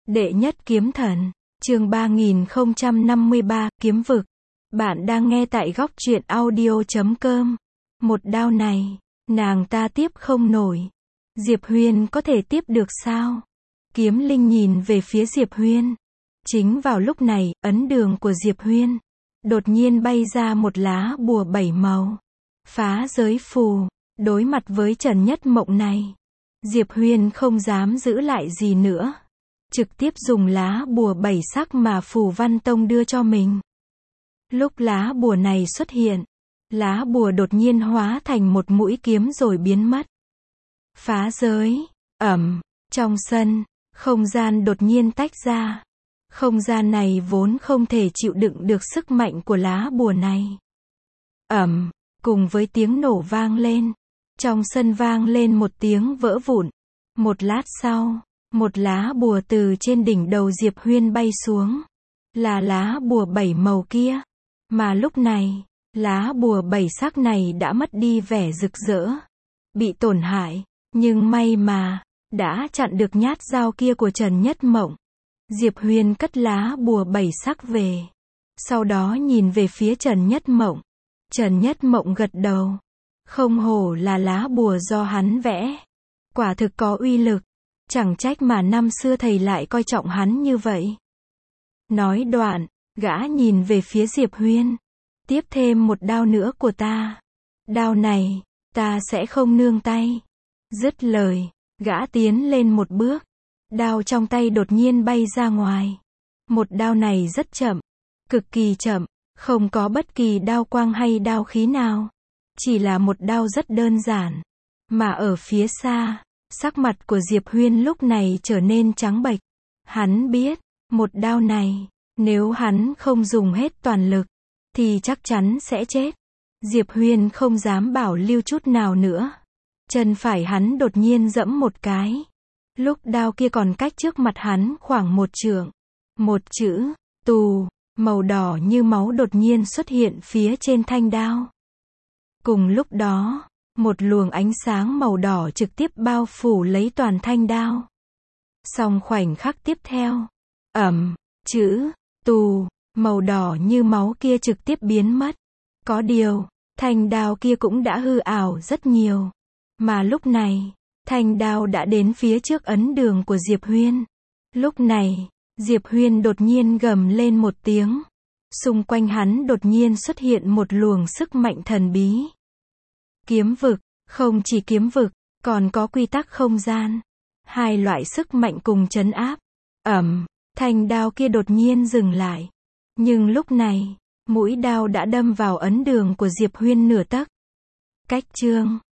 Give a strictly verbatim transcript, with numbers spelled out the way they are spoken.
Đệ nhất kiếm thần, chương ba nghìn không trăm năm mươi ba, kiếm vực. Bạn đang nghe tại góc truyện audio chấm com. Một đao này, nàng ta tiếp không nổi. Diệp Huyên có thể tiếp được sao? Kiếm Linh nhìn về phía Diệp Huyên. Chính vào lúc này, ấn đường của Diệp Huyên đột nhiên bay ra một lá bùa bảy màu. Phá giới phù. Đối mặt với Trần Nhất Mộng này, Diệp Huyên không dám giữ lại gì nữa. Trực tiếp dùng lá bùa bảy sắc mà Phù Văn Tông đưa cho mình. Lúc lá bùa này xuất hiện, lá bùa đột nhiên hóa thành một mũi kiếm rồi biến mất. Phá giới, ầm, trong sân, không gian đột nhiên tách ra. Không gian này vốn không thể chịu đựng được sức mạnh của lá bùa này. Ầm, cùng với tiếng nổ vang lên, trong sân vang lên một tiếng vỡ vụn. Một lát sau, một lá bùa từ trên đỉnh đầu Diệp Huyên bay xuống. Là lá bùa bảy màu kia. Mà lúc này, lá bùa bảy sắc này đã mất đi vẻ rực rỡ. Bị tổn hại, nhưng may mà, đã chặn được nhát dao kia của Trần Nhất Mộng. Diệp Huyên cất lá bùa bảy sắc về. Sau đó nhìn về phía Trần Nhất Mộng. Trần Nhất Mộng gật đầu. Không hổ là lá bùa do hắn vẽ. Quả thực có uy lực. Chẳng trách mà năm xưa thầy lại coi trọng hắn như vậy. Nói đoạn, gã nhìn về phía Diệp Huyên. Tiếp thêm một đao nữa của ta. Đao này, ta sẽ không nương tay. Dứt lời, gã tiến lên một bước. Đao trong tay đột nhiên bay ra ngoài. Một đao này rất chậm. Cực kỳ chậm. Không có bất kỳ đao quang hay đao khí nào. Chỉ là một đao rất đơn giản. Mà ở phía xa, sắc mặt của Diệp Huyên lúc này trở nên trắng bệch. Hắn biết, một đao này, nếu hắn không dùng hết toàn lực, thì chắc chắn sẽ chết. Diệp Huyên không dám bảo lưu chút nào nữa. Chân phải hắn đột nhiên giẫm một cái. Lúc đao kia còn cách trước mặt hắn khoảng một trượng. Một chữ, tù, màu đỏ như máu đột nhiên xuất hiện phía trên thanh đao. Cùng lúc đó, một luồng ánh sáng màu đỏ trực tiếp bao phủ lấy toàn thanh đao. Song khoảnh khắc tiếp theo, ầm, chữ, tù, màu đỏ như máu kia trực tiếp biến mất. Có điều, thanh đao kia cũng đã hư ảo rất nhiều. Mà lúc này, thanh đao đã đến phía trước ấn đường của Diệp Huyên. Lúc này, Diệp Huyên đột nhiên gầm lên một tiếng. Xung quanh hắn đột nhiên xuất hiện một luồng sức mạnh thần bí. Kiếm vực, không chỉ kiếm vực, còn có quy tắc không gian. Hai loại sức mạnh cùng trấn áp. Ầm, thanh đao kia đột nhiên dừng lại. Nhưng lúc này, mũi đao đã đâm vào ấn đường của Diệp Huyên nửa tấc. Cách chương